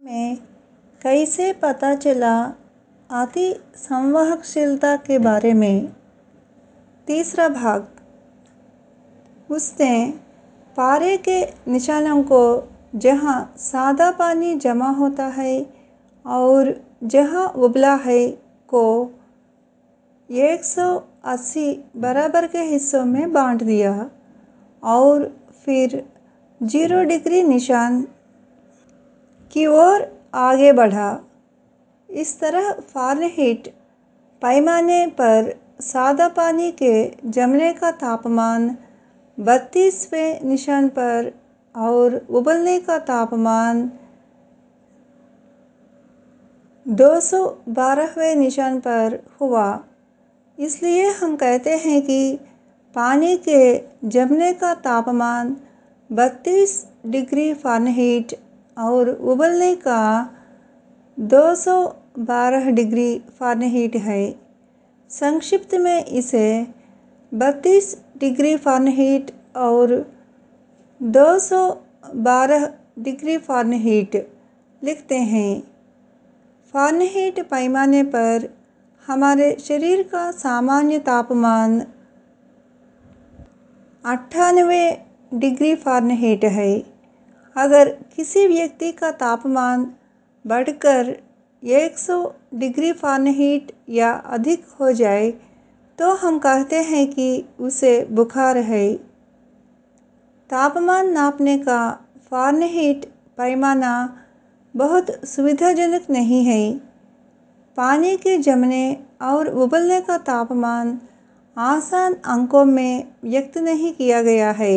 में कैसे पता चला अति संवाहकशीलता के बारे में। तीसरा भाग। उसने पारे के निशानों को जहाँ सादा पानी जमा होता है और जहाँ उबला है को 180 बराबर के हिस्सों में बांट दिया और फिर 0 डिग्री निशान की ओर आगे बढ़ा। इस तरह फ़ारेनहीट पैमाने पर सादा पानी के जमने का तापमान 32वें निशान पर और उबलने का तापमान 212वें निशान पर हुआ। इसलिए हम कहते हैं कि पानी के जमने का तापमान 32 डिग्री फ़ारेनहीट और उबलने का 212 डिग्री फ़ारेनहीट है। संक्षिप्त में इसे 32 डिग्री फ़ारेनहीट और 212 डिग्री फ़ारेनहीट लिखते हैं। फ़ारेनहीट पैमाने पर हमारे शरीर का सामान्य तापमान 98 डिग्री फ़ारेनहीट है। अगर किसी व्यक्ति का तापमान बढ़कर 100 डिग्री फ़ारेनहीट या अधिक हो जाए तो हम कहते हैं कि उसे बुखार है। तापमान नापने का फ़ारेनहीट पैमाना बहुत सुविधाजनक नहीं है। पानी के जमने और उबलने का तापमान आसान अंकों में व्यक्त नहीं किया गया है।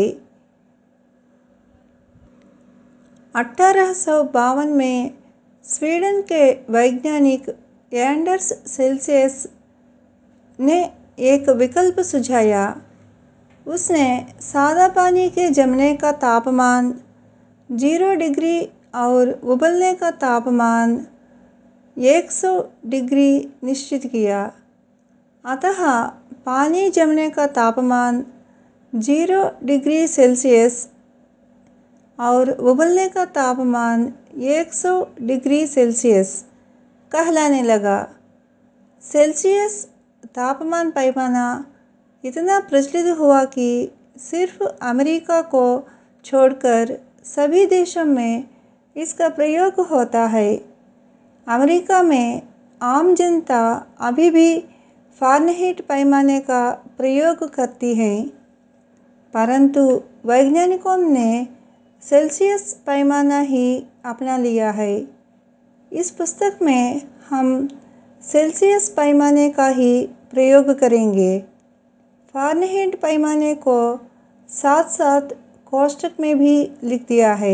1852 में स्वीडन के वैज्ञानिक एंडर्स सेल्सियस ने एक विकल्प सुझाया। उसने सादा पानी के जमने का तापमान 0 डिग्री और उबलने का तापमान 100 डिग्री निश्चित किया। अतः पानी जमने का तापमान 0 डिग्री सेल्सियस और उबलने का तापमान 100 डिग्री सेल्सियस कहलाने लगा। सेल्सियस तापमान पैमाना इतना प्रचलित हुआ कि सिर्फ अमेरिका को छोड़कर सभी देशों में इसका प्रयोग होता है। अमेरिका में आम जनता अभी भी फ़ारेनहीट पैमाने का प्रयोग करती है, परंतु वैज्ञानिकों ने सेल्सियस पैमाना ही अपना लिया है। इस पुस्तक में हम सेल्सियस पैमाने का ही प्रयोग करेंगे। फ़ारेनहीट पैमाने को साथ-साथ कोष्ठक में भी लिख दिया है।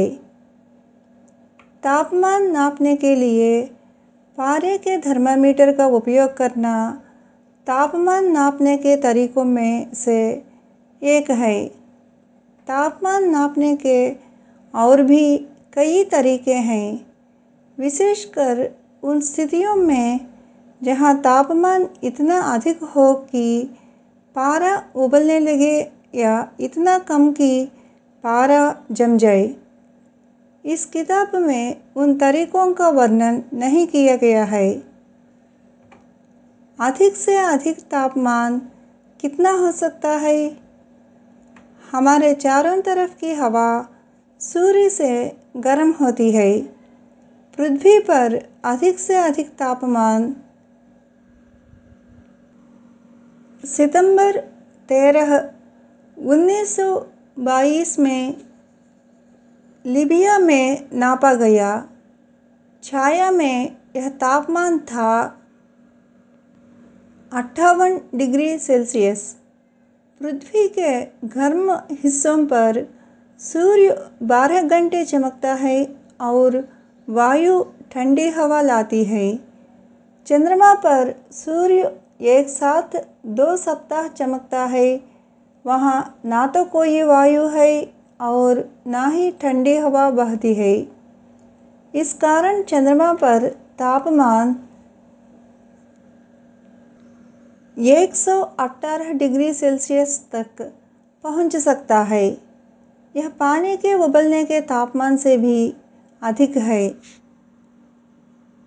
तापमान नापने के लिए पारे के थर्मामीटर का उपयोग करना तापमान नापने के तरीकों में से एक है। तापमान नापने के और भी कई तरीके हैं, विशेषकर उन स्थितियों में जहाँ तापमान इतना अधिक हो कि पारा उबलने लगे या इतना कम कि पारा जम जाए। इस किताब में उन तरीकों का वर्णन नहीं किया गया है। अधिक से अधिक तापमान कितना हो सकता है? हमारे चारों तरफ की हवा सूर्य से गर्म होती है। पृथ्वी पर अधिक से अधिक तापमान सितंबर 13, 1922 में लीबिया में नापा गया। छाया में यह तापमान था 58 डिग्री सेल्सियस। पृथ्वी के गर्म हिस्सों पर सूर्य 12 घंटे चमकता है और वायु ठंडी हवा लाती है। चंद्रमा पर सूर्य एक साथ 2 सप्ताह चमकता है। वहाँ ना तो कोई वायु है और ना ही ठंडी हवा बहती है। इस कारण चंद्रमा पर तापमान 118 डिग्री सेल्सियस तक पहुँच सकता है। यह पानी के उबलने के तापमान से भी अधिक है।